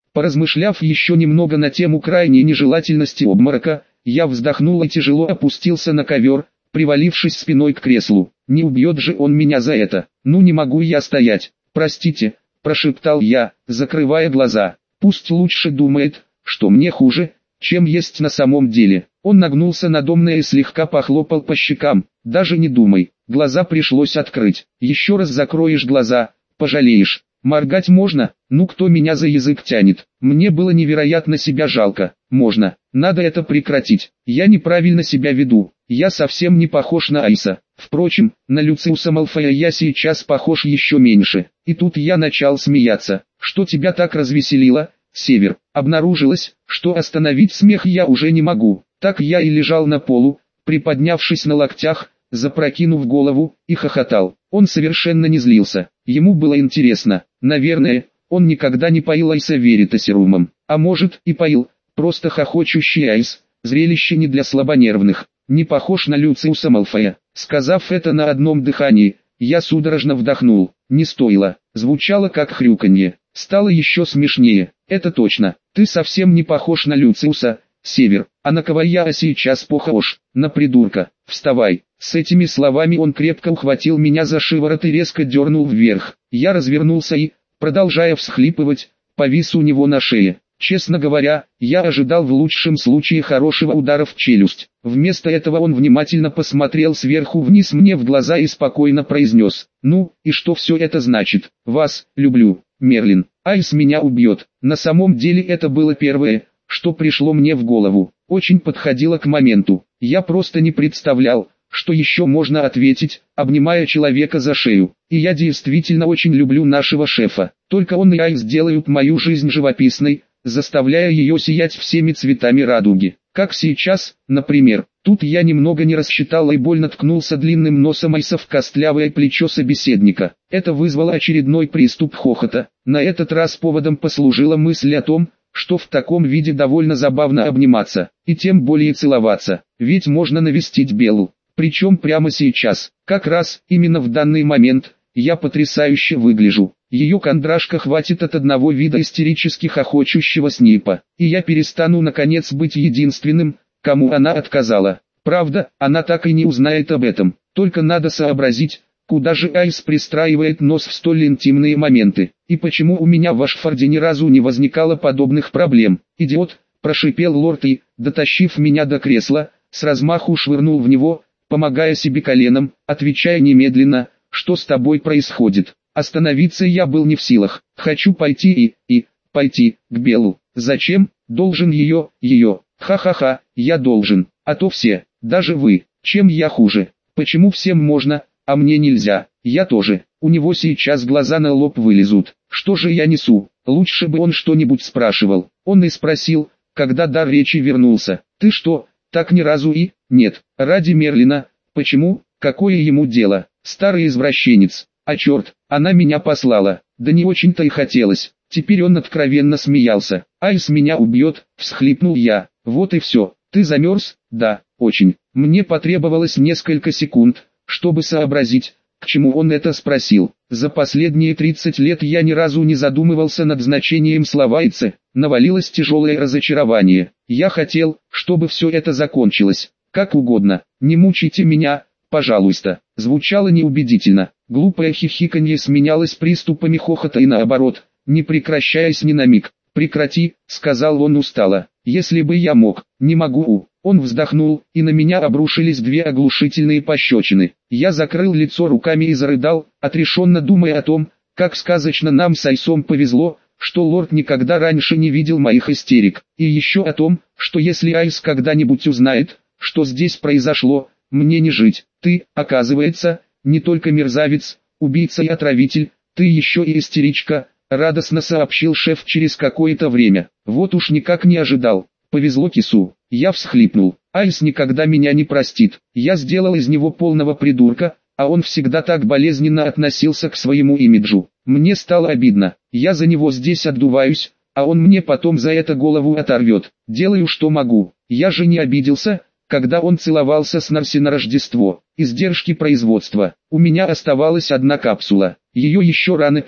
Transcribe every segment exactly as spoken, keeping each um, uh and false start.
Поразмышляв еще немного на тему крайней нежелательности обморока, я вздохнул и тяжело опустился на ковер, привалившись спиной к креслу. Не убьет же он меня за это. Ну не могу я стоять. Простите, прошептал я, закрывая глаза. Пусть лучше думает, что мне хуже, чем есть на самом деле. Он нагнулся надо мной и слегка похлопал по щекам. Даже не думай. Глаза пришлось открыть. Еще раз закроешь глаза, пожалеешь. Моргать можно? Ну кто меня за язык тянет? Мне было невероятно себя жалко. Можно. Надо это прекратить. Я неправильно себя веду. Я совсем не похож на Айса. Впрочем, на Люциуса Малфоя я сейчас похож еще меньше. И тут я начал смеяться. Что тебя так развеселило, Север? Обнаружилось, что остановить смех я уже не могу. Так я и лежал на полу, приподнявшись на локтях, запрокинув голову, и хохотал. Он совершенно не злился. Ему было интересно. Наверное, он никогда не поил Айса веритасирумом. А может и поил, просто хохочущий Айс, зрелище не для слабонервных. Не похож на Люциуса Малфоя. Сказав это на одном дыхании, я судорожно вдохнул. Не стоило. Звучало как хрюканье. Стало еще смешнее. Это точно. Ты совсем не похож на Люциуса, Север. А на кого я сейчас похож? На придурка. Вставай. С этими словами он крепко ухватил меня за шиворот и резко дернул вверх. Я развернулся и, продолжая всхлипывать, повис у него на шее. Честно говоря, я ожидал в лучшем случае хорошего удара в челюсть. Вместо этого он внимательно посмотрел сверху вниз мне в глаза и спокойно произнес: «Ну, и что все это значит? Вас люблю, Мерлин. Айс меня убьет». На самом деле это было первое, что пришло мне в голову. Очень подходило к моменту. Я просто не представлял, что еще можно ответить, обнимая человека за шею. И я действительно очень люблю нашего шефа. Только он и Айс сделают мою жизнь живописной, заставляя ее сиять всеми цветами радуги. Как сейчас, например. Тут я немного не рассчитал и больно ткнулся длинным носом Айса в костлявое плечо собеседника. Это вызвало очередной приступ хохота. На этот раз поводом послужила мысль о том, что в таком виде довольно забавно обниматься, и тем более целоваться, ведь можно навестить Беллу. Причем прямо сейчас, как раз, именно в данный момент, я потрясающе выгляжу. Ее кондрашка хватит от одного вида истерически хохочущего Снейпа, и я перестану наконец быть единственным, кому она отказала. Правда, она так и не узнает об этом, только надо сообразить, куда же Айс пристраивает нос в столь интимные моменты, и почему у меня в Ашфорде ни разу не возникало подобных проблем. «Идиот», – прошипел лорд и, дотащив меня до кресла, с размаху швырнул в него, помогая себе коленом, отвечая немедленно: «Что с тобой происходит?» Остановиться я был не в силах. Хочу пойти и, и, пойти, к Беллу. Зачем? Должен ее, ее. Ха-ха-ха, я должен. А то все, даже вы. Чем я хуже? Почему всем можно, а мне нельзя? Я тоже. У него сейчас глаза на лоб вылезут. Что же я несу? Лучше бы он что-нибудь спрашивал. Он и спросил, когда дар речи вернулся. Ты что, так ни разу и... Нет, ради Мерлина. Почему? Какое ему дело? Старый извращенец. А черт, она меня послала. Да не очень-то и хотелось. Теперь он откровенно смеялся. Айс меня убьет, всхлипнул я. Вот и все. Ты замерз? Да, очень. Мне потребовалось несколько секунд, чтобы сообразить, к чему он это спросил. За последние тридцать лет я ни разу не задумывался над значением слова «ице». Навалилось тяжелое разочарование. Я хотел, чтобы все это закончилось. Как угодно. Не мучайте меня, пожалуйста. Звучало неубедительно. Глупое хихиканье сменялось приступами хохота и наоборот, не прекращаясь ни на миг. «Прекрати», — сказал он устало. «Если бы я мог, не могу». Он вздохнул, и на меня обрушились две оглушительные пощечины. Я закрыл лицо руками и зарыдал, отрешенно думая о том, как сказочно нам с Айсом повезло, что лорд никогда раньше не видел моих истерик. И еще о том, что если Айс когда-нибудь узнает, что здесь произошло, мне не жить. Ты, оказывается, не только мерзавец, убийца и отравитель, ты еще и истеричка, радостно сообщил шеф через какое-то время. Вот уж никак не ожидал. Повезло кису. Я всхлипнул. Айс никогда меня не простит. Я сделал из него полного придурка, а он всегда так болезненно относился к своему имиджу. Мне стало обидно. Я за него здесь отдуваюсь, а он мне потом за это голову оторвет. Делаю что могу. Я же не обиделся, когда он целовался с Нарси на Рождество. Издержки производства. У меня оставалась одна капсула. Ее еще рано пить.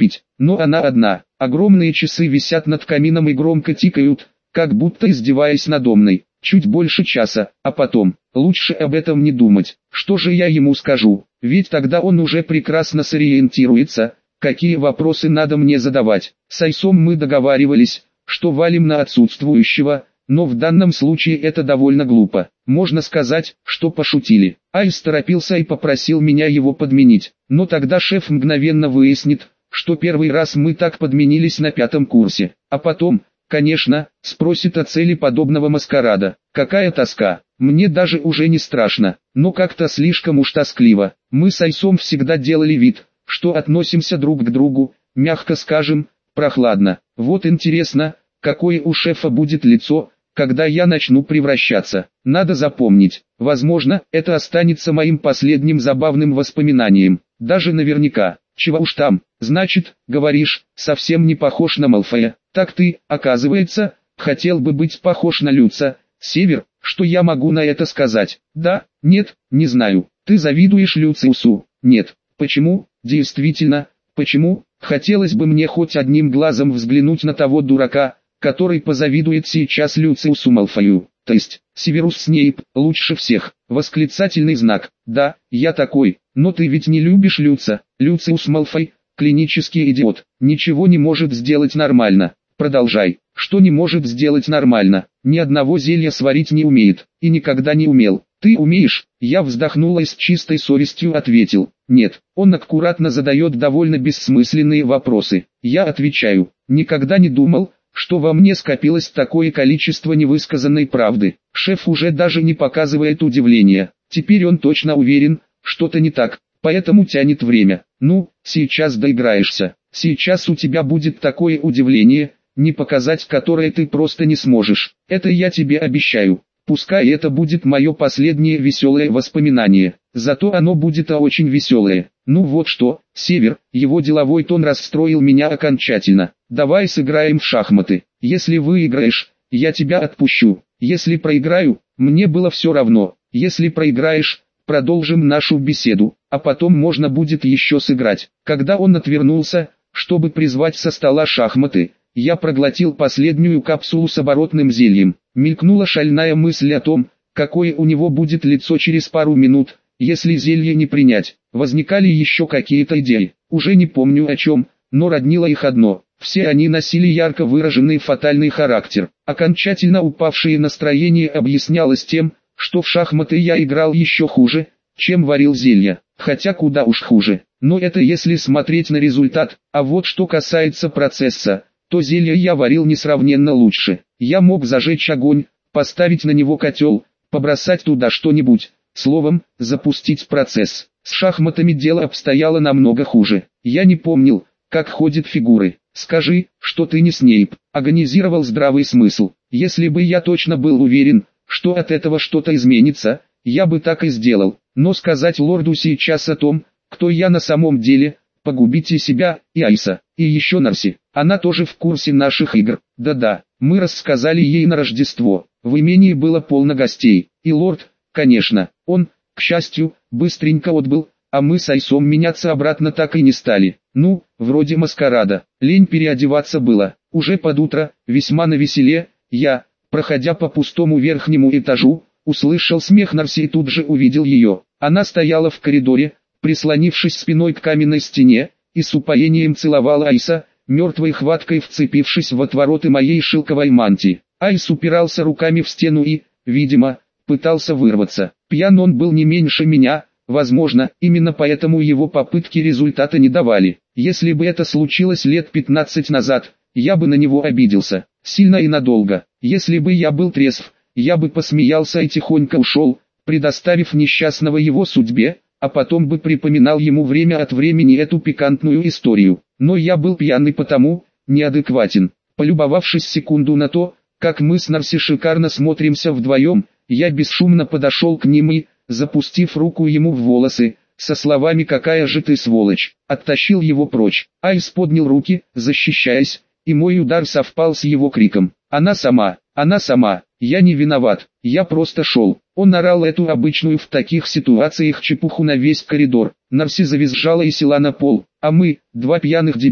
но она одна. Огромные часы висят над камином и громко тикают, как будто издеваясь надо мной. Чуть больше часа, а потом, лучше об этом не думать. Что же я ему скажу? Ведь тогда он уже прекрасно сориентируется, какие вопросы надо мне задавать. С Айсом мы договаривались, что валим на отсутствующего, но в данном случае это довольно глупо. Можно сказать, что пошутили. Айс торопился и попросил меня его подменить. Но тогда шеф мгновенно выяснит, что первый раз мы так подменились на пятом курсе. А потом, конечно, спросит о цели подобного маскарада. Какая тоска. Мне даже уже не страшно, но как-то слишком уж тоскливо. Мы с Айсом всегда делали вид, что относимся друг к другу, мягко скажем, прохладно. Вот интересно, какое у шефа будет лицо, когда я начну превращаться. Надо запомнить, возможно, это останется моим последним забавным воспоминанием. Даже наверняка. Чего уж там, значит, говоришь, совсем не похож на Малфоя. Так ты, оказывается, хотел бы быть похож на Люца. Север, что я могу на это сказать? Да, нет, не знаю. Ты завидуешь Люциусу? Нет. Почему? Действительно, почему? Хотелось бы мне хоть одним глазом взглянуть на того дурака, который позавидует сейчас Люциусу Малфою. То есть, Северус Снейп, лучше всех. Восклицательный знак. Да, я такой. Но ты ведь не любишь Люца. Люциус Малфой, клинический идиот, ничего не может сделать нормально. Продолжай. Что не может сделать нормально? Ни одного зелья сварить не умеет. И никогда не умел. Ты умеешь? Я вздохнула и с чистой совестью ответил. Нет. Он аккуратно задает довольно бессмысленные вопросы. Я отвечаю. Никогда не думал, что во мне скопилось такое количество невысказанной правды. Шеф уже даже не показывает удивления. Теперь он точно уверен, что-то не так, поэтому тянет время. Ну, сейчас доиграешься. Сейчас у тебя будет такое удивление, не показать которое ты просто не сможешь. Это я тебе обещаю. Пускай это будет мое последнее веселое воспоминание. Зато оно будет очень веселое. Ну вот что, Север, его деловой тон расстроил меня окончательно. Давай сыграем в шахматы. Если выиграешь, я тебя отпущу. Если проиграю, мне было все равно. Если проиграешь, продолжим нашу беседу, а потом можно будет еще сыграть. Когда он отвернулся, чтобы призвать со стола шахматы, я проглотил последнюю капсулу с оборотным зельем. Мелькнула шальная мысль о том, какое у него будет лицо через пару минут, если зелье не принять. Возникали еще какие-то идеи, уже не помню о чем, но роднило их одно. Все они носили ярко выраженный фатальный характер. Окончательно упавшее настроение объяснялось тем, что в шахматы я играл еще хуже, чем варил зелья, хотя куда уж хуже. Но это если смотреть на результат, а вот что касается процесса, то зелья я варил несравненно лучше. Я мог зажечь огонь, поставить на него котел, побросать туда что-нибудь, словом, запустить процесс. С шахматами дело обстояло намного хуже. Я не помнил, как ходят фигуры. Скажи, что ты не Снейп, агонизировал здравый смысл. Если бы я точно был уверен, что от этого что-то изменится, я бы так и сделал. Но сказать лорду сейчас о том, кто я на самом деле, погубите себя, и Айса, и еще Нарси. Она тоже в курсе наших игр. Да-да, мы рассказали ей на Рождество. В имении было полно гостей. И лорд, конечно, он, к счастью, быстренько отбыл, а мы с Айсом меняться обратно так и не стали. Ну, вроде маскарада. Лень переодеваться было. Уже под утро, весьма навеселе, я, проходя по пустому верхнему этажу, услышал смех Нарси и тут же увидел ее. Она стояла в коридоре, прислонившись спиной к каменной стене, и с упоением целовала Айса, мертвой хваткой вцепившись в отвороты моей шелковой мантии. Айс упирался руками в стену и, видимо, пытался вырваться. Пьян он был не меньше меня, возможно, именно поэтому его попытки результата не давали. Если бы это случилось лет пятнадцать назад, я бы на него обиделся, сильно и надолго. Если бы я был трезв, я бы посмеялся и тихонько ушел, предоставив несчастного его судьбе, а потом бы припоминал ему время от времени эту пикантную историю. Но я был пьяный потому, неадекватен. Полюбовавшись секунду на то, как мы с Нарси шикарно смотримся вдвоем, я бесшумно подошел к ним и, запустив руку ему в волосы, со словами «какая же ты сволочь», оттащил его прочь. Айс поднял руки, защищаясь, и мой удар совпал с его криком. «Она сама, она сама, я не виноват, я просто шел». Он орал эту обычную в таких ситуациях чепуху на весь коридор. Нарси завизжала и села на пол, а мы, два пьяных дебила,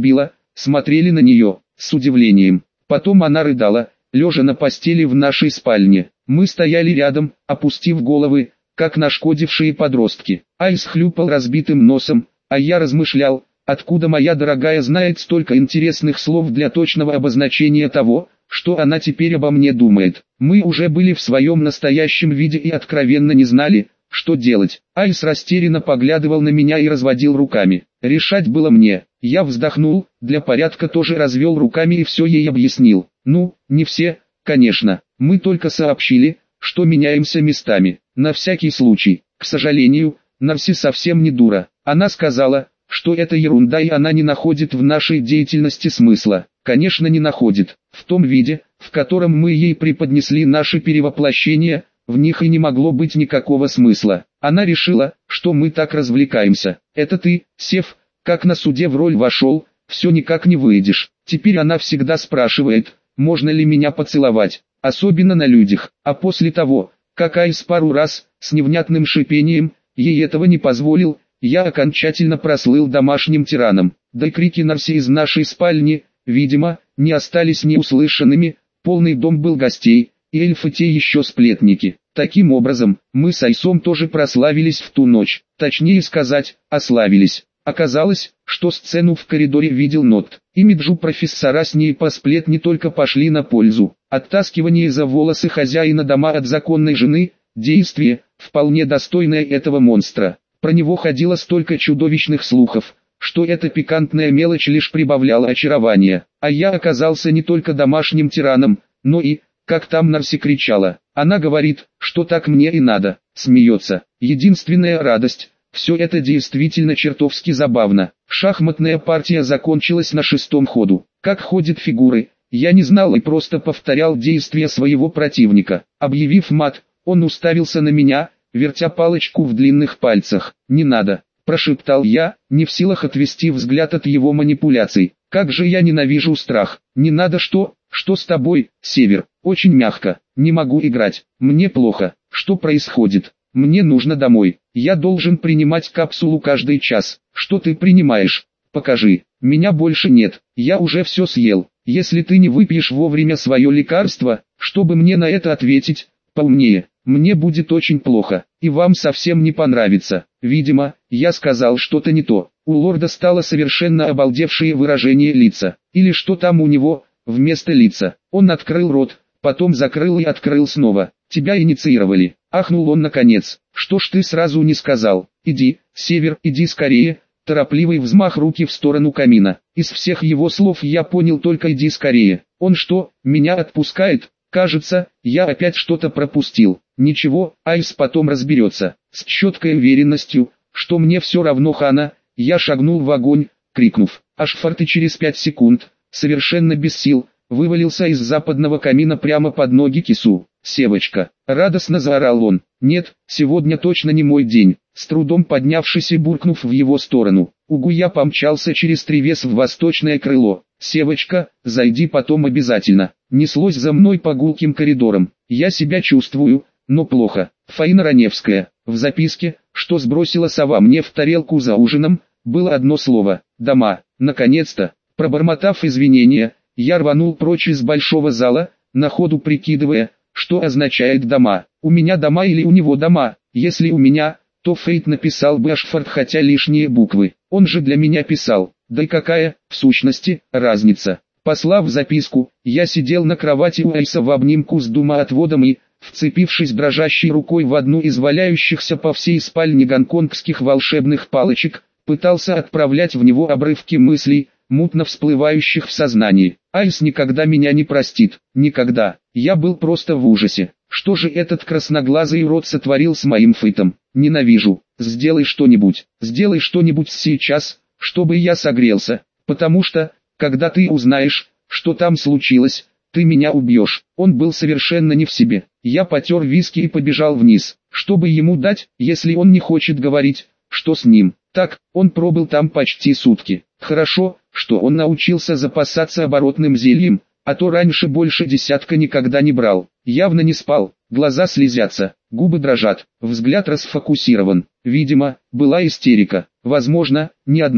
смотрели на нее, с удивлением. Потом она рыдала, лежа на постели в нашей спальне. Мы стояли рядом, опустив головы, как нашкодившие подростки. Айс хлюпал разбитым носом, а я размышлял, откуда моя дорогая знает столько интересных слов для точного обозначения того, что она теперь обо мне думает. Мы уже были в своем настоящем виде и откровенно не знали, что делать. Айс растерянно поглядывал на меня и разводил руками. Решать было мне. Я вздохнул, для порядка тоже развел руками и все ей объяснил. Ну, не все, конечно. Мы только сообщили, что меняемся местами. На всякий случай. К сожалению, Нарси совсем не дура. Она сказала, что это ерунда и она не находит в нашей деятельности смысла. Конечно, не находит. В том виде, в котором мы ей преподнесли наши перевоплощения, в них и не могло быть никакого смысла. Она решила, что мы так развлекаемся. Это ты, Сев, как на суде в роль вошел, все никак не выйдешь. Теперь она всегда спрашивает, можно ли меня поцеловать, особенно на людях. А после того, как Айс пару раз, с невнятным шипением, ей этого не позволил, я окончательно прослыл домашним тираном. Да и крики Нарси из нашей спальни, видимо, не остались неуслышанными, полный дом был гостей, и эльфы те еще сплетники. Таким образом, мы с Айсом тоже прославились в ту ночь, точнее сказать, ославились. Оказалось, что сцену в коридоре видел Нот. Имиджу профессора с ней по сплетни только пошли на пользу. Оттаскивание за волосы хозяина дома от законной жены – действие, вполне достойное этого монстра. Про него ходило столько чудовищных слухов, что эта пикантная мелочь лишь прибавляла очарования. А я оказался не только домашним тираном, но и, как там Нарси кричала, она говорит, что так мне и надо, смеется. Единственная радость, все это действительно чертовски забавно. Шахматная партия закончилась на шестом ходу. Как ходят фигуры, я не знал и просто повторял действия своего противника. Объявив мат, он уставился на меня, вертя палочку в длинных пальцах. «Не надо», – прошептал я, не в силах отвести взгляд от его манипуляций. «Как же я ненавижу страх! Не надо что? Что с тобой, Север? Очень мягко. Не могу играть. Мне плохо. Что происходит? Мне нужно домой. Я должен принимать капсулу каждый час. Что ты принимаешь? Покажи. Меня больше нет. Я уже все съел. Если ты не выпьешь вовремя свое лекарство, чтобы мне на это ответить, поумнее. Мне будет очень плохо, и вам совсем не понравится». Видимо, я сказал что-то не то. У лорда стало совершенно обалдевшее выражение лица. Или что там у него, вместо лица. Он открыл рот, потом закрыл и открыл снова. «Тебя инициировали», — ахнул он наконец. «Что ж ты сразу не сказал? Иди, Север, иди скорее». Торопливый взмах руки в сторону камина. Из всех его слов я понял только «иди скорее». Он что, меня отпускает? Кажется, я опять что-то пропустил. Ничего, Айс потом разберется. С четкой уверенностью, что мне все равно хана, я шагнул в огонь, крикнув «Ашфорд!» и через пять секунд, совершенно без сил, вывалился из западного камина прямо под ноги кису. «Севочка!» — радостно заорал он. «Нет, сегодня точно не мой день». С трудом поднявшись и буркнув в его сторону, угу, я помчался через тревес в восточное крыло. «Севочка, зайди потом обязательно». Неслось за мной по гулким коридорам. «Я себя чувствую, но плохо». Фаина Раневская. В записке, что сбросила сова мне в тарелку за ужином, было одно слово «дома». Наконец-то, пробормотав извинения, я рванул прочь из большого зала, на ходу прикидывая, что означает «дома». У меня дома или у него дома? Если у меня, то Фейт написал бы Ашфорд, хотя лишние буквы. Он же для меня писал. Да и какая, в сущности, разница? Послав записку, я сидел на кровати у Айса в обнимку с думоотводом и, вцепившись дрожащей рукой в одну из валяющихся по всей спальне гонконгских волшебных палочек, пытался отправлять в него обрывки мыслей, мутно всплывающих в сознании. Айс никогда меня не простит, никогда. Я был просто в ужасе. Что же этот красноглазый урод сотворил с моим Фейтом? Ненавижу. Сделай что-нибудь, сделай что-нибудь сейчас, чтобы я согрелся, потому что, когда ты узнаешь, что там случилось, ты меня убьешь. Он был совершенно не в себе. Я потер виски и побежал вниз, чтобы ему дать, если он не хочет говорить, что с ним. Так, он пробыл там почти сутки. Хорошо, что он научился запасаться оборотным зельем, а то раньше больше десятка никогда не брал. Явно не спал, глаза слезятся, губы дрожат, взгляд расфокусирован. Видимо, была истерика. Возможно, не одна,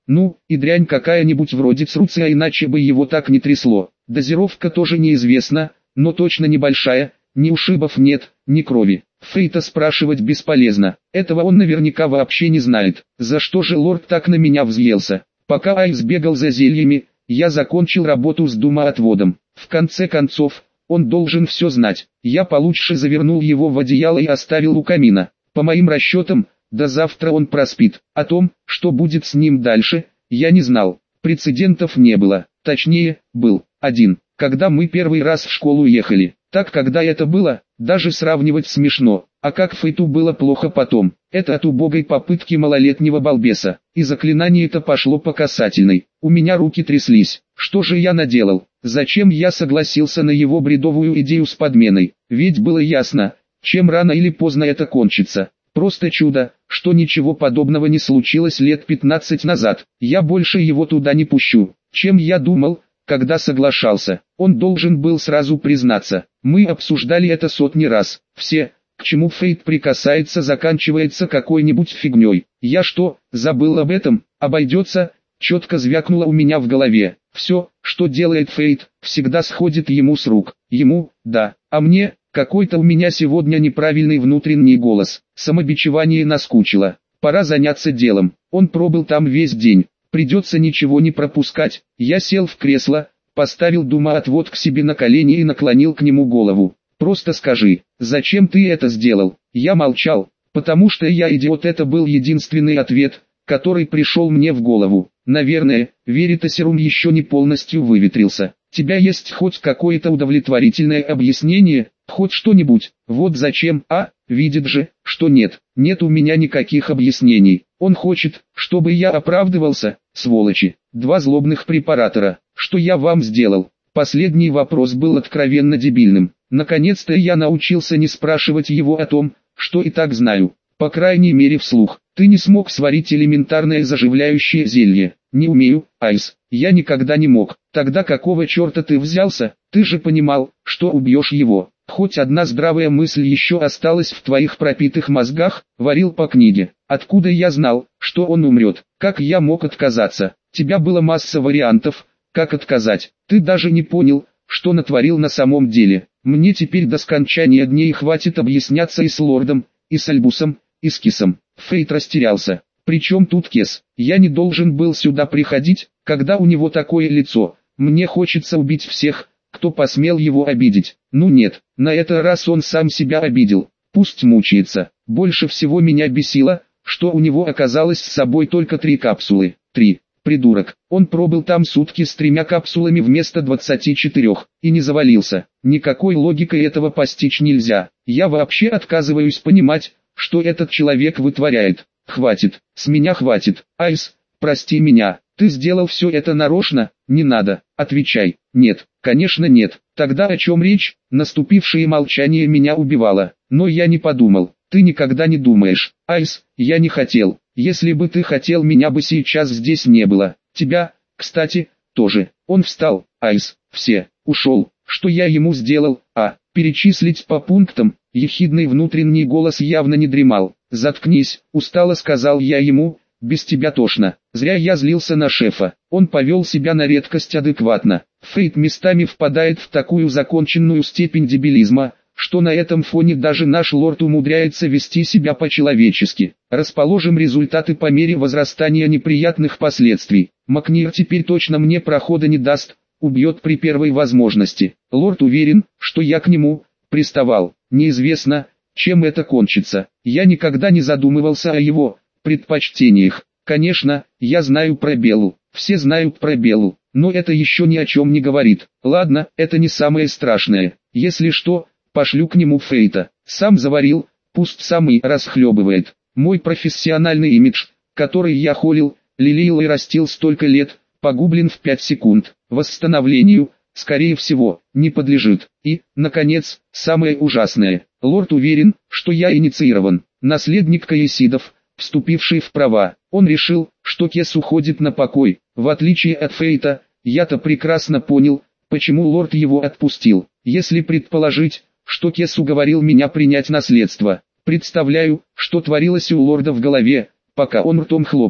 Ну, и дрянь какая-нибудь вроде цруция, иначе бы его так не трясло. Дозировка тоже неизвестна, но точно небольшая, ни ушибов нет, ни крови. Фейта спрашивать бесполезно, этого он наверняка вообще не знает. За что же лорд так на меня взъелся? Пока Айс бегал за зельями, я закончил работу с дымоотводом. В конце концов, он должен все знать. Я получше завернул его в одеяло и оставил у камина. По моим расчетам, до завтра он проспит. О том, что будет с ним дальше, я не знал. Прецедентов не было. Точнее, был один. Когда мы первый раз в школу ехали. Так когда это было, даже сравнивать смешно. А как Фейту было плохо потом. Это от убогой попытки малолетнего балбеса. И заклинание это пошло по касательной. У меня руки тряслись. Что же я наделал? Зачем я согласился на его бредовую идею с подменой? Ведь было ясно, чем рано или поздно это кончится. Просто чудо, что ничего подобного не случилось лет пятнадцать назад. Я больше его туда не пущу, чем я думал, когда соглашался. Он должен был сразу признаться. Мы обсуждали это сотни раз. Все, к чему Фейт прикасается, заканчивается какой-нибудь фигней. Я что, забыл об этом? Обойдется? Четко звякнуло у меня в голове. Все, что делает Фейт, всегда сходит ему с рук. Ему, да, а мне, какой-то у меня сегодня неправильный внутренний голос. Самобичевание наскучило. Пора заняться делом. Он пробыл там весь день. Придется ничего не пропускать. Я сел в кресло, поставил дымоотвод к себе на колени и наклонил к нему голову. Просто скажи, зачем ты это сделал? Я молчал, потому что я идиот. Это был единственный ответ, который пришел мне в голову. Наверное, Веритасерум еще не полностью выветрился. Тебя есть хоть какое-то удовлетворительное объяснение, хоть что-нибудь? Вот зачем, а, видит же, что нет, нет у меня никаких объяснений. Он хочет, чтобы я оправдывался, сволочи. Два злобных препаратора. Что я вам сделал? Последний вопрос был откровенно дебильным. Наконец-то я научился не спрашивать его о том, что и так знаю. По крайней мере вслух. Ты не смог сварить элементарное заживляющее зелье. Не умею, Айс. Я никогда не мог. Тогда какого черта ты взялся? Ты же понимал, что убьешь его. Хоть одна здравая мысль еще осталась в твоих пропитых мозгах, варил по книге. Откуда я знал, что он умрет? Как я мог отказаться? Тебя было масса вариантов, как отказать. Ты даже не понял, что натворил на самом деле. Мне теперь до скончания дней хватит объясняться и с лордом, и с Альбусом, и с Кисом. Фейт растерялся. Причем тут Кис? Я не должен был сюда приходить, когда у него такое лицо. Мне хочется убить всех, кто посмел его обидеть. Ну нет, на этот раз он сам себя обидел. Пусть мучается. Больше всего меня бесило, что у него оказалось с собой только три капсулы. Три. Придурок. Он пробыл там сутки с тремя капсулами вместо двадцати четырёх, и не завалился. Никакой логикой этого постичь нельзя. Я вообще отказываюсь понимать, что этот человек вытворяет. Хватит, с меня хватит. Айс, прости меня, ты сделал все это нарочно? Не надо, отвечай. Нет, конечно нет. Тогда о чем речь? Наступившее молчание меня убивало, но я не подумал. Ты никогда не думаешь. Айс, я не хотел. Если бы ты хотел, меня бы сейчас здесь не было. Тебя, кстати, тоже. Он встал. Айс, все, ушел. Что я ему сделал? А, перечислить по пунктам. Ехидный внутренний голос явно не дремал. «Заткнись», — устало сказал я ему, — «без тебя тошно». Зря я злился на шефа. Он повел себя на редкость адекватно. Фейт местами впадает в такую законченную степень дебилизма, что на этом фоне даже наш лорд умудряется вести себя по-человечески. Расположим результаты по мере возрастания неприятных последствий. Макнир теперь точно мне прохода не даст, убьет при первой возможности. Лорд уверен, что я к нему приставал. Неизвестно, чем это кончится. Я никогда не задумывался о его предпочтениях. Конечно, я знаю про Беллу, все знают про Беллу, но это еще ни о чем не говорит. Ладно, это не самое страшное. Если что, пошлю к нему Фейта. Сам заварил, пусть сам и расхлебывает. Мой профессиональный имидж, который я холил, лелеял и растил столько лет, погублен в пять секунд. Восстановлению, скорее всего, не подлежит. И, наконец, самое ужасное. Лорд уверен, что я инициирован. Наследник Каесидов, вступивший в права. Он решил, что Кес уходит на покой. В отличие от Фейта, я-то прекрасно понял, почему лорд его отпустил. Если предположить, что Кес уговорил меня принять наследство. Представляю, что творилось у лорда в голове, пока он ртом хлопал.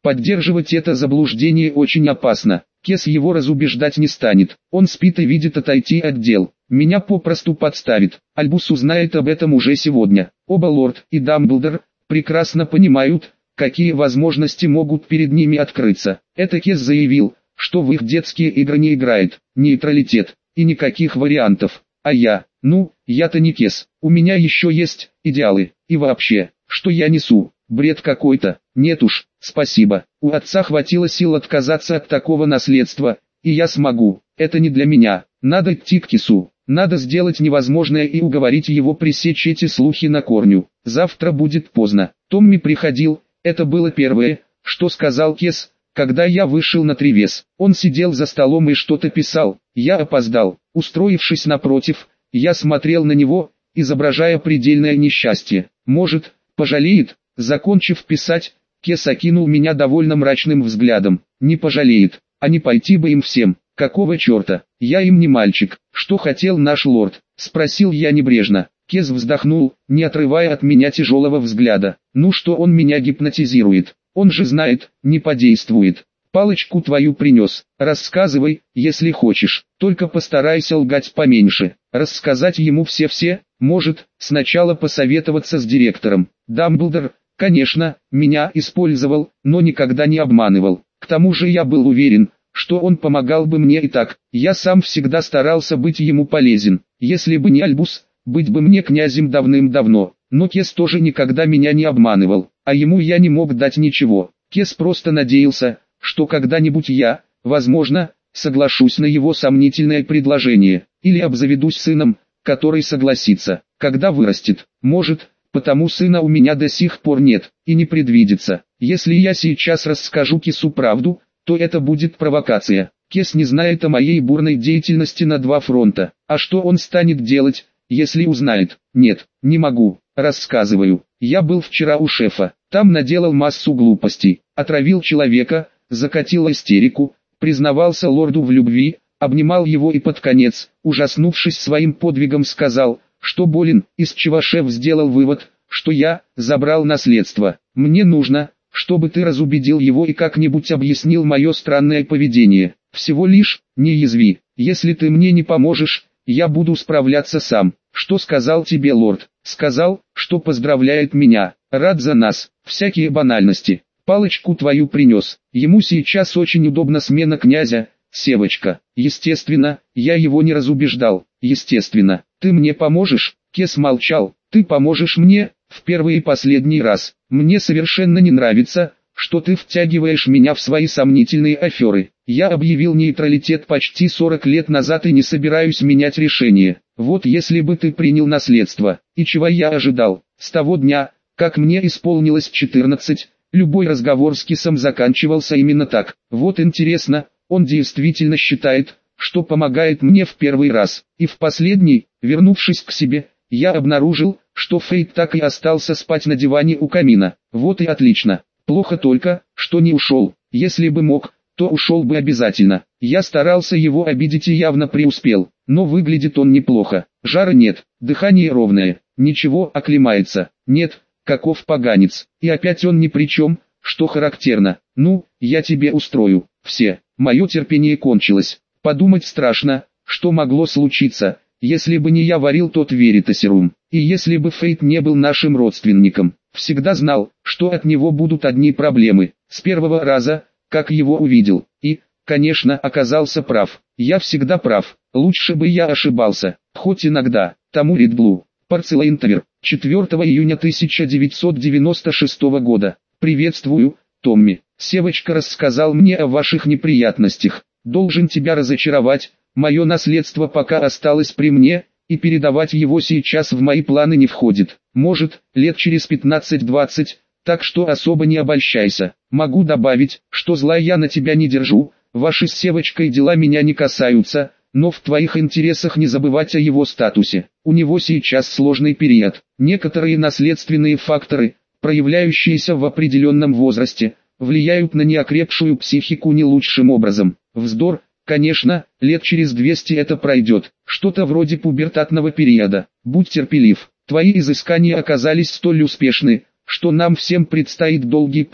Поддерживать это заблуждение очень опасно. Кес его разубеждать не станет. Он спит и видит отойти от дел. Меня попросту подставит. Альбус узнает об этом уже сегодня. Оба лорд и Дамблдор прекрасно понимают, какие возможности могут перед ними открыться. Это Кес заявил, что в их детские игры не играет. Нейтралитет. И никаких вариантов. А я, ну, я-то не Кес. У меня еще есть идеалы. И вообще, что я несу? Бред какой-то. Нет уж, спасибо. У отца хватило сил отказаться от такого наследства, и я смогу. Это не для меня. Надо идти к Кесу. Надо сделать невозможное и уговорить его пресечь эти слухи на корню. Завтра будет поздно. Томми приходил. Это было первое, что сказал Кес, когда я вышел на привес. Он сидел за столом и что-то писал. Я опоздал. Устроившись напротив, я смотрел на него, изображая предельное несчастье. Может, пожалеет? Закончив писать, Кес окинул меня довольно мрачным взглядом. Не пожалеет, а не пойти бы им всем. Какого черта? Я им не мальчик. Что хотел наш лорд? Спросил я небрежно. Кес вздохнул, не отрывая от меня тяжелого взгляда. Ну что он меня гипнотизирует? Он же знает, не подействует. Палочку твою принес. Рассказывай, если хочешь. Только постарайся лгать поменьше. Рассказать ему все-все, может, сначала посоветоваться с директором. Дамблдор, конечно, меня использовал, но никогда не обманывал. К тому же я был уверен, что он помогал бы мне и так. Я сам всегда старался быть ему полезен. Если бы не Альбус, быть бы мне князем давным-давно. Но Кес тоже никогда меня не обманывал, а ему я не мог дать ничего. Кес просто надеялся, что когда-нибудь я, возможно, соглашусь на его сомнительное предложение, или обзаведусь сыном, который согласится, когда вырастет. Может, потому сына у меня до сих пор нет, и не предвидится. Если я сейчас расскажу Кесу правду, то это будет провокация. Кес не знает о моей бурной деятельности на два фронта. А что он станет делать, если узнает? Нет, не могу. Рассказываю. Я был вчера у шефа. Там наделал массу глупостей. Отравил человека, закатил истерику, признавался лорду в любви, обнимал его и под конец, ужаснувшись своим подвигом, сказал, что болен, из чего шеф сделал вывод, что я забрал наследство. Мне нужно, чтобы ты разубедил его и как-нибудь объяснил мое странное поведение. Всего лишь, не язви. Если ты мне не поможешь, я буду справляться сам. Что сказал тебе лорд? Сказал, что поздравляет меня, рад за нас, всякие банальности. Палочку твою принес. Ему сейчас очень удобна смена князя, Севочка. Естественно, я его не разубеждал. Естественно, ты мне поможешь? Кес молчал. Ты поможешь мне? В первый и последний раз. Мне совершенно не нравится, что ты втягиваешь меня в свои сомнительные аферы. Я объявил нейтралитет почти сорок лет назад и не собираюсь менять решение. Вот если бы ты принял наследство, и чего я ожидал, с того дня, как мне исполнилось четырнадцать, любой разговор с Кесом заканчивался именно так. Вот интересно, он действительно считает, что помогает мне в первый раз. И в последний, вернувшись к себе, я обнаружил, что Фейт так и остался спать на диване у камина. Вот и отлично. Плохо только, что не ушел. Если бы мог, то ушел бы обязательно. Я старался его обидеть и явно преуспел. Но выглядит он неплохо. Жара нет, дыхание ровное. Ничего, оклемается. Нет, каков поганец. И опять он ни при чем, что характерно. Ну, я тебе устрою. Все. Мое терпение кончилось. Подумать страшно, что могло случиться, если бы не я варил тот веритасерум. И если бы Фейт не был нашим родственником. Всегда знал, что от него будут одни проблемы. С первого раза, как его увидел. И, конечно, оказался прав. Я всегда прав. Лучше бы я ошибался. Хоть иногда. Тому Редблу. Парцелайнтовер. четвёртого июня тысяча девятьсот девяносто шестого года. Приветствую, Томми. Севочка рассказал мне о ваших неприятностях. Должен тебя разочаровать. Мое наследство пока осталось при мне, и передавать его сейчас в мои планы не входит. Может, лет через пятнадцать-двадцать, так что особо не обольщайся. Могу добавить, что зла я на тебя не держу, ваши с Севочкой дела меня не касаются, но в твоих интересах не забывать о его статусе. У него сейчас сложный период. Некоторые наследственные факторы, проявляющиеся в определенном возрасте, влияют на неокрепшую психику не лучшим образом. Вздор. Конечно, лет через двести это пройдет, что-то вроде пубертатного периода. Будь терпелив, твои изыскания оказались столь успешны, что нам всем предстоит долгий путь,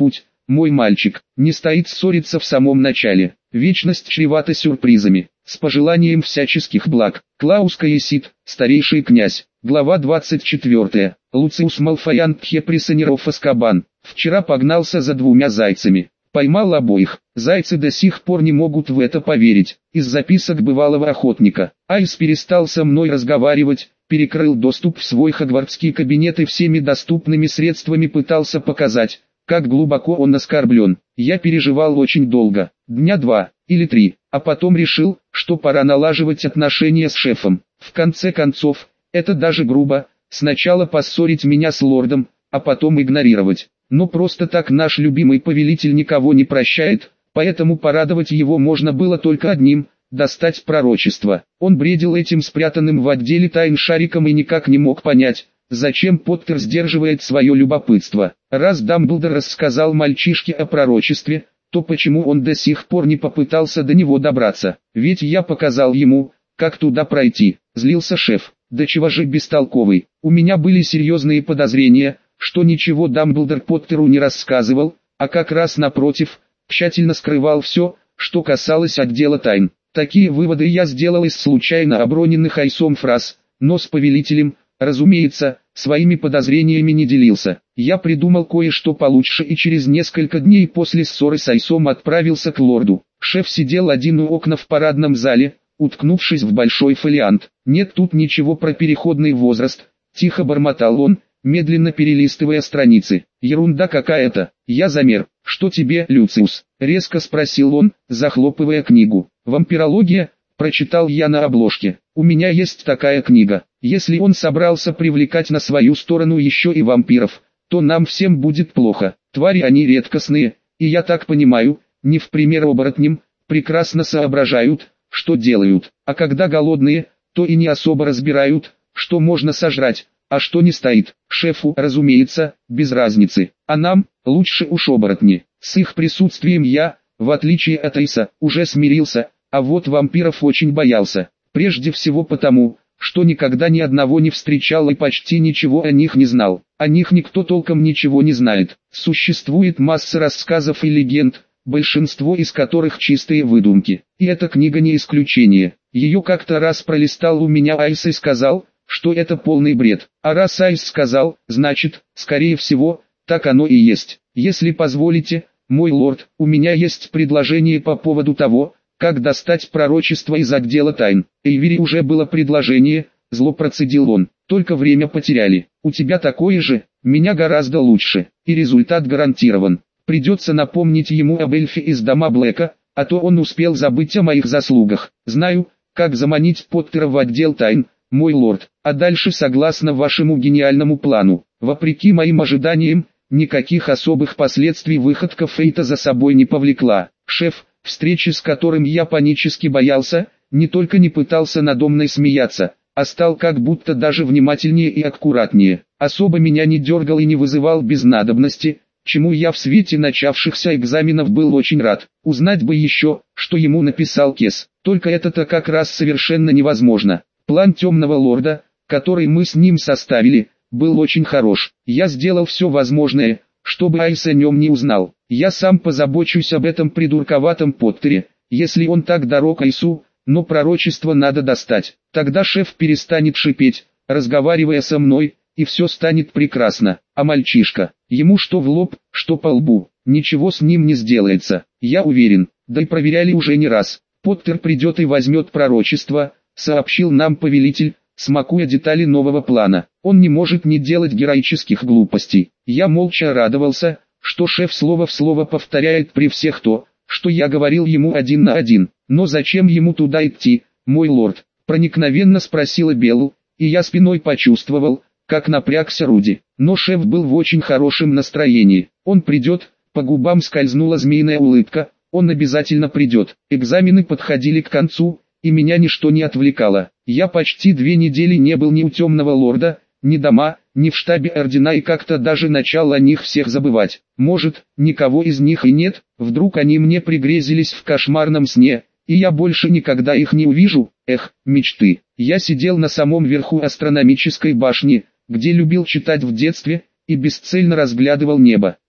мой мальчик, не стоит ссориться в самом начале. Вечность чревата сюрпризами. С пожеланием всяческих благ. Клаус Каесид, старейший князь. Глава двадцать четвёртая. Луциус Малфоян Пхеприсонеров Аскабан. Вчера погнался за двумя зайцами. Поймал обоих. Зайцы до сих пор не могут в это поверить. Из записок бывалого охотника. Айс перестал со мной разговаривать, перекрыл доступ в свой хогвартский кабинет и всеми доступными средствами пытался показать, как глубоко он оскорблен. Я переживал очень долго, дня два или три, а потом решил, что пора налаживать отношения с шефом. В конце концов, это даже грубо, сначала поссорить меня с лордом, а потом игнорировать. Но просто так наш любимый повелитель никого не прощает, поэтому порадовать его можно было только одним – достать пророчество. Он бредил этим спрятанным в отделе тайн шариком и никак не мог понять, зачем Поттер сдерживает свое любопытство. Раз Дамблдор рассказал мальчишке о пророчестве, то почему он до сих пор не попытался до него добраться? Ведь я показал ему, как туда пройти. Злился шеф. Да чего же бестолковый. У меня были серьезные подозрения, что ничего Дамблдор Поттеру не рассказывал, а как раз напротив, тщательно скрывал все, что касалось отдела тайн. Такие выводы я сделал из случайно оброненных Айсом фраз, но с повелителем, разумеется, своими подозрениями не делился. Я придумал кое-что получше и через несколько дней после ссоры с Айсом отправился к лорду. Шеф сидел один у окна в парадном зале, уткнувшись в большой фолиант. «Нет тут ничего про переходный возраст», — тихо бормотал он, медленно перелистывая страницы. «Ерунда какая-то. Я замер. Что тебе, Люциус?» — резко спросил он, захлопывая книгу. «Вампирология», — прочитал я на обложке. «У меня есть такая книга. Если он собрался привлекать на свою сторону еще и вампиров, то нам всем будет плохо. Твари они редкостные, и я так понимаю, не в пример оборотням, прекрасно соображают, что делают, а когда голодные, то и не особо разбирают, что можно сожрать, а что не стоит. Шефу, разумеется, без разницы, а нам, лучше уж оборотни. С их присутствием я, в отличие от Айса, уже смирился, а вот вампиров очень боялся. Прежде всего потому, что никогда ни одного не встречал и почти ничего о них не знал. О них никто толком ничего не знает. Существует масса рассказов и легенд, большинство из которых чистые выдумки. И эта книга не исключение. Ее как-то раз пролистал у меня Айс и сказал, что это полный бред. А раз Айс сказал, значит, скорее всего, так оно и есть. Если позволите, мой лорд, у меня есть предложение по поводу того, как достать пророчество из отдела тайн. Эйвери уже было предложение, зло процедил он. Только время потеряли. У тебя такое же, меня гораздо лучше. И результат гарантирован. Придется напомнить ему об эльфе из дома Блэка, а то он успел забыть о моих заслугах. Знаю, как заманить Поттера в отдел тайн, мой лорд. А дальше согласно вашему гениальному плану. Вопреки моим ожиданиям, никаких особых последствий выходка Фейта за собой не повлекла. Шеф, встречи с которым я панически боялся, не только не пытался надо мной смеяться, а стал как будто даже внимательнее и аккуратнее. Особо меня не дергал и не вызывал без надобности, чему я в свете начавшихся экзаменов был очень рад. Узнать бы еще, что ему написал Кес. Только это-то как раз совершенно невозможно. План Темного Лорда, который мы с ним составили, был очень хорош. Я сделал все возможное, чтобы Айс о нем не узнал. Я сам позабочусь об этом придурковатом Поттере, если он так дорог Айсу, но пророчество надо достать. Тогда шеф перестанет шипеть, разговаривая со мной, и все станет прекрасно. А мальчишка, ему что в лоб, что по лбу, ничего с ним не сделается, я уверен, да и проверяли уже не раз. Поттер придет и возьмет пророчество, сообщил нам повелитель, смакуя детали нового плана. Он не может не делать героических глупостей. Я молча радовался, что шеф слово в слово повторяет при всех то, что я говорил ему один на один. Но зачем ему туда идти, мой лорд? Проникновенно спросила Белл, и я спиной почувствовал, как напрягся Руди. Но шеф был в очень хорошем настроении. Он придет, по губам скользнула змеиная улыбка, он обязательно придет. Экзамены подходили к концу, и меня ничто не отвлекало. Я почти две недели не был ни у Темного Лорда, ни дома, ни в штабе Ордена и как-то даже начал о них всех забывать. Может, никого из них и нет, вдруг они мне пригрезились в кошмарном сне, и я больше никогда их не увижу. Эх, мечты. Я сидел на самом верху астрономической башни, где любил читать в детстве, и бесцельно разглядывал небо.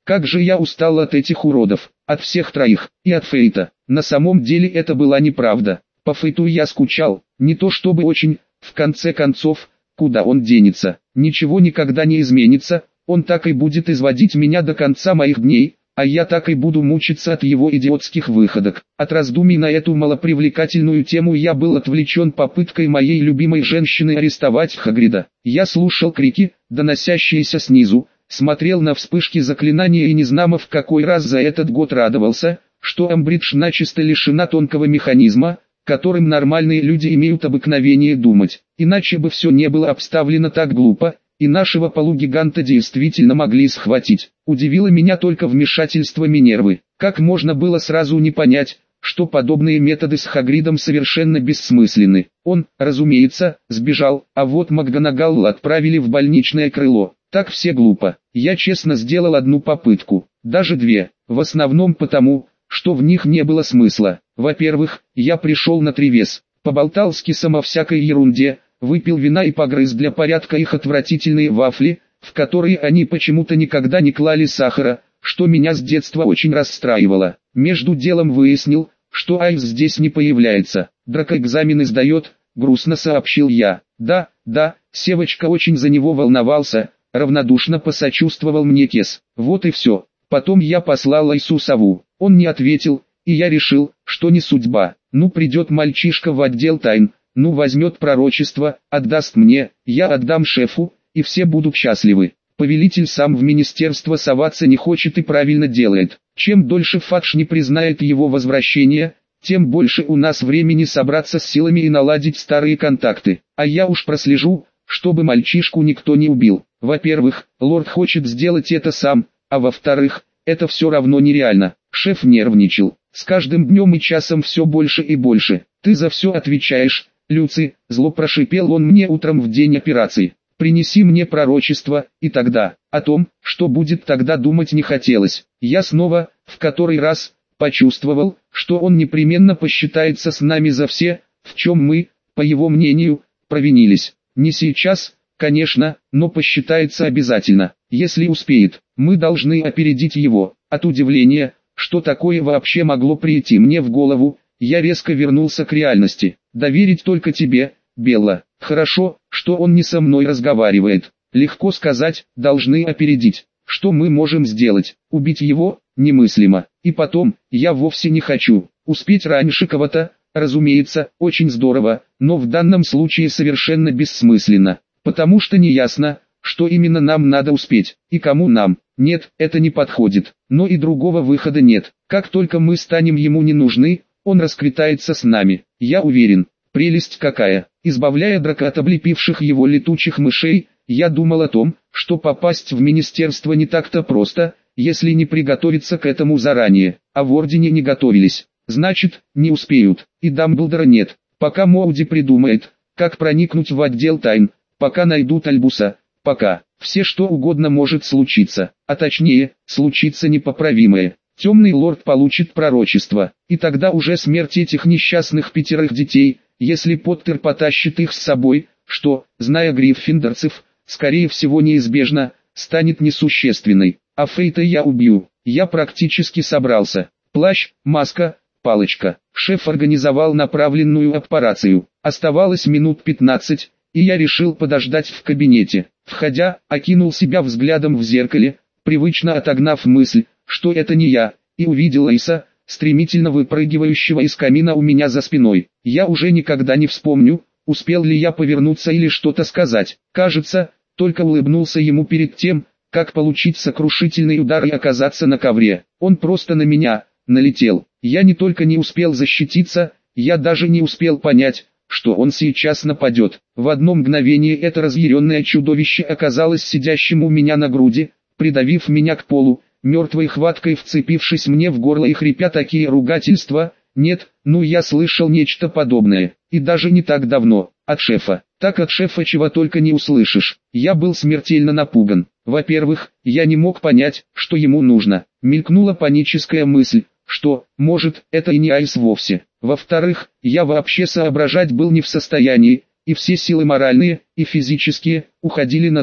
Как же я устал от этих уродов, от всех троих, и от Фейта. На самом деле это была неправда. По Фейту я скучал, не то чтобы очень, в конце концов, куда он денется. Ничего никогда не изменится, он так и будет изводить меня до конца моих дней, а я так и буду мучиться от его идиотских выходок. От раздумий на эту малопривлекательную тему я был отвлечен попыткой моей любимой женщины арестовать Хагрида. Я слушал крики, доносящиеся снизу, смотрел на вспышки заклинания и незнамо в какой раз за этот год радовался, что Амбридж начисто лишена тонкого механизма, которым нормальные люди имеют обыкновение думать. Иначе бы все не было обставлено так глупо, и нашего полугиганта действительно могли схватить. Удивило меня только вмешательство Минервы. Как можно было сразу не понять, что подобные методы с Хагридом совершенно бессмысленны. Он, разумеется, сбежал, а вот МакГонагалл отправили в больничное крыло. Так все глупо. Я честно сделал одну попытку, даже две, в основном потому, что в них не было смысла. Во-первых, я пришел на Тревес, поболтал с Кисом о всякой ерунде, выпил вина и погрыз для порядка их отвратительные вафли, в которые они почему-то никогда не клали сахара, что меня с детства очень расстраивало. Между делом выяснил, что Айвс здесь не появляется. Драко экзамены сдает, грустно сообщил я. Да, да, Севочка очень за него волновался, равнодушно посочувствовал мне Кес. Вот и все. Потом я послал Айсу сову. Он не ответил, и я решил, что не судьба. Ну придет мальчишка в отдел тайн, ну возьмет пророчество, отдаст мне, я отдам шефу, и все будут счастливы. Повелитель сам в министерство соваться не хочет и правильно делает. Чем дольше Фадж не признает его возвращение, тем больше у нас времени собраться с силами и наладить старые контакты. А я уж прослежу, чтобы мальчишку никто не убил. Во-первых, лорд хочет сделать это сам, а во-вторых, это все равно нереально. Шеф нервничал. С каждым днем и часом все больше и больше. Ты за все отвечаешь, Люци, зло прошипел он мне утром в день операции. Принеси мне пророчество, и тогда, о том, что будет тогда думать не хотелось. Я снова, в который раз, почувствовал, что он непременно посчитается с нами за все, в чем мы, по его мнению, провинились. Не сейчас, конечно, но посчитается обязательно, если успеет. Мы должны опередить его. От удивления, что такое вообще могло прийти мне в голову, я резко вернулся к реальности. Доверить только тебе, Белла. Хорошо, что он не со мной разговаривает. Легко сказать, должны опередить. Что мы можем сделать? Убить его? Немыслимо. И потом, я вовсе не хочу успеть раньше кого-то. Разумеется, очень здорово, но в данном случае совершенно бессмысленно. Потому что неясно, что именно нам надо успеть, и кому нам. Нет, это не подходит, но и другого выхода нет. Как только мы станем ему не нужны, он расквитается с нами. Я уверен. Прелесть какая! Избавляя Драко от облепивших его летучих мышей, я думал о том, что попасть в министерство не так-то просто, если не приготовиться к этому заранее. А в Ордене не готовились. Значит, не успеют. И Дамблдора нет. Пока Моуди придумает, как проникнуть в отдел тайн, пока найдут Альбуса, пока все что угодно может случиться, а точнее, случится непоправимое. Темный лорд получит пророчество, и тогда уже смерть этих несчастных пятерых детей, если Поттер потащит их с собой, что, зная гриффиндорцев, скорее всего неизбежно, станет несущественной. А Фейта я убью. Я практически собрался. Плащ, маска, палочка. Шеф организовал направленную операцию. Оставалось минут пятнадцать, и я решил подождать в кабинете. Входя, окинул себя взглядом в зеркале, привычно отогнав мысль, что это не я, и увидел Эйса, стремительно выпрыгивающего из камина у меня за спиной. Я уже никогда не вспомню, успел ли я повернуться или что-то сказать. Кажется, только улыбнулся ему перед тем, как получить сокрушительный удар и оказаться на ковре. Он просто на меня налетел. Я не только не успел защититься, я даже не успел понять, что он сейчас нападет. В одно мгновение это разъяренное чудовище оказалось сидящим у меня на груди, придавив меня к полу, мертвой хваткой вцепившись мне в горло и хрипя такие ругательства. Нет, ну я слышал нечто подобное, и даже не так давно, от шефа. Так от шефа чего только не услышишь. Я был смертельно напуган. Во-первых, я не мог понять, что ему нужно. Мелькнула паническая мысль, что, может, это и не Айс вовсе. Во-вторых, я вообще соображать был не в состоянии, и все силы моральные и физические уходили на то,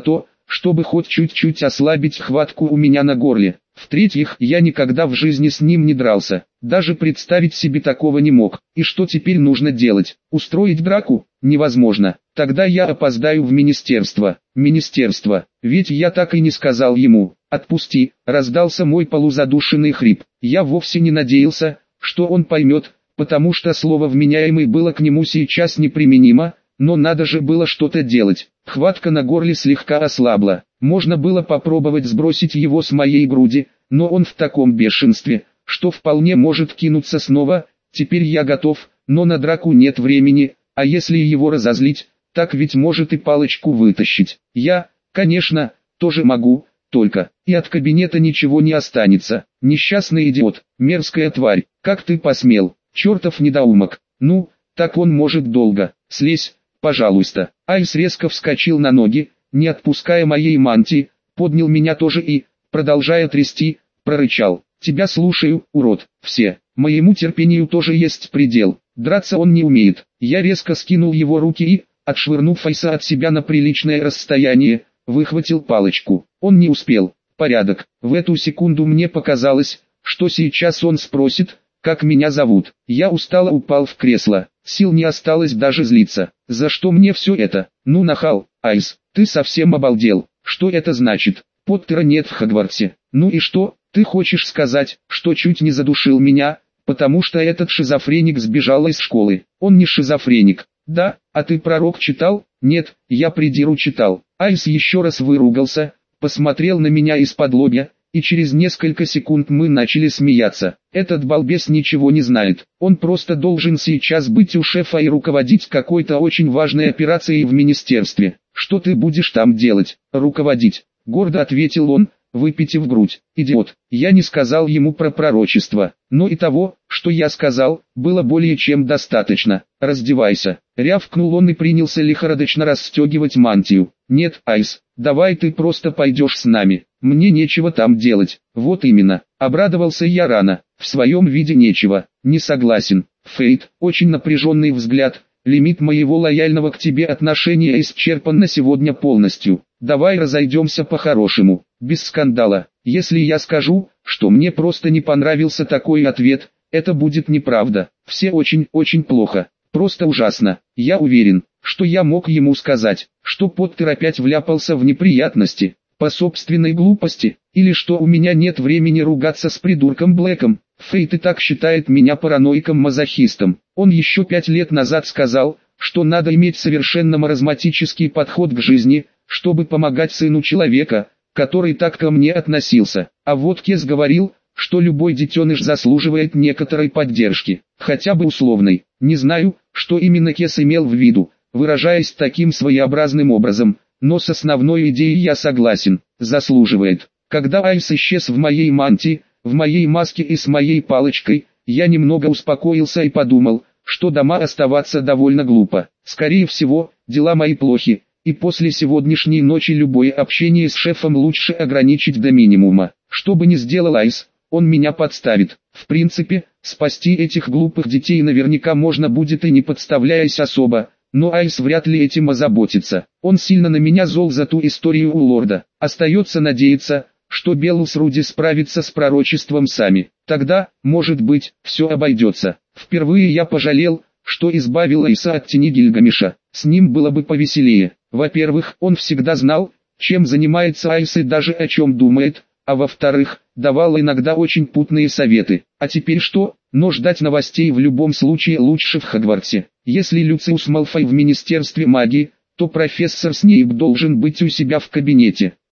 чтобы хоть чуть-чуть ослабить хватку у меня на горле. В-третьих, я никогда в жизни с ним не дрался, даже представить себе такого не мог. И что теперь нужно делать? Устроить драку? Невозможно. Тогда я опоздаю в министерство. Министерство. Ведь я так и не сказал ему. «Отпусти», раздался мой полузадушенный хрип. Я вовсе не надеялся, что он поймет, потому что слово «вменяемый» было к нему сейчас неприменимо, но надо же было что-то делать. Хватка на горле слегка ослабла. Можно было попробовать сбросить его с моей груди, но он в таком бешенстве, что вполне может кинуться снова. Теперь я готов, но на драку нет времени, а если его разозлить, так ведь может и палочку вытащить. Я, конечно, тоже могу, только и от кабинета ничего не останется. Несчастный идиот, мерзкая тварь, как ты посмел, чертов недоумок. Ну, так он может долго. Слезь, пожалуйста. Айс резко вскочил на ноги, не отпуская моей мантии, поднял меня тоже и, продолжая трясти, прорычал: «Тебя слушаю, урод». Все, моему терпению тоже есть предел. Драться он не умеет. Я резко скинул его руки и, отшвырнув Айса от себя на приличное расстояние, выхватил палочку. Он не успел. Порядок. В эту секунду мне показалось, что сейчас он спросит, как меня зовут. Я устало упал в кресло. Сил не осталось даже злиться. За что мне все это? Ну нахал, Айс, ты совсем обалдел. Что это значит? Поттера нет в Хогвартсе. Ну и что? Ты хочешь сказать, что чуть не задушил меня, потому что этот шизофреник сбежал из школы? Он не шизофреник. Да, а ты «Пророк» читал? Нет, я «Придиру» читал. Айс еще раз выругался, посмотрел на меня из-под лобья, и через несколько секунд мы начали смеяться. Этот балбес ничего не знает. Он просто должен сейчас быть у шефа и руководить какой-то очень важной операцией в министерстве. Что ты будешь там делать? Руководить? Гордо ответил он, выпитив грудь. Идиот. Я не сказал ему про пророчество, но и того, что я сказал, было более чем достаточно. Раздевайся. Рявкнул он и принялся лихорадочно расстегивать мантию. Нет, Айс, давай ты просто пойдешь с нами. Мне нечего там делать. Вот именно. Обрадовался я рано. В своем виде нечего. Не согласен. Фейт, очень напряженный взгляд. Лимит моего лояльного к тебе отношения исчерпан на сегодня полностью. Давай разойдемся по-хорошему, без скандала. Если я скажу, что мне просто не понравился такой ответ, это будет неправда. Все очень-очень плохо. Просто ужасно. Я уверен, что я мог ему сказать, что Поттер опять вляпался в неприятности, по собственной глупости, или что у меня нет времени ругаться с придурком Блэком. Фейт и так считает меня параноиком-мазохистом. Он еще пять лет назад сказал, что надо иметь совершенно маразматический подход к жизни, чтобы помогать сыну человека, который так ко мне относился. А вот Кес говорил, что любой детеныш заслуживает некоторой поддержки, хотя бы условной. Не знаю, что именно Кес имел в виду, выражаясь таким своеобразным образом, но с основной идеей я согласен, заслуживает. Когда Айс исчез в моей мантии, в моей маске и с моей палочкой, я немного успокоился и подумал, что дома оставаться довольно глупо. Скорее всего, дела мои плохи, и после сегодняшней ночи любое общение с шефом лучше ограничить до минимума. Что бы ни сделал Айс, он меня подставит. В принципе, спасти этих глупых детей наверняка можно будет и не подставляясь особо, но Айс вряд ли этим озаботится. Он сильно на меня зол за ту историю у лорда. Остается надеяться, что Беллус Руди справится с пророчеством сами. Тогда, может быть, все обойдется. Впервые я пожалел, что избавил Айса от тени Гильгамеша. С ним было бы повеселее. Во-первых, он всегда знал, чем занимается Айс и даже о чем думает, а во-вторых, давал иногда очень путные советы. А теперь что? Но ждать новостей в любом случае лучше в Хогвартсе. Если Люциус Малфой в Министерстве магии, то профессор Снейп должен быть у себя в кабинете.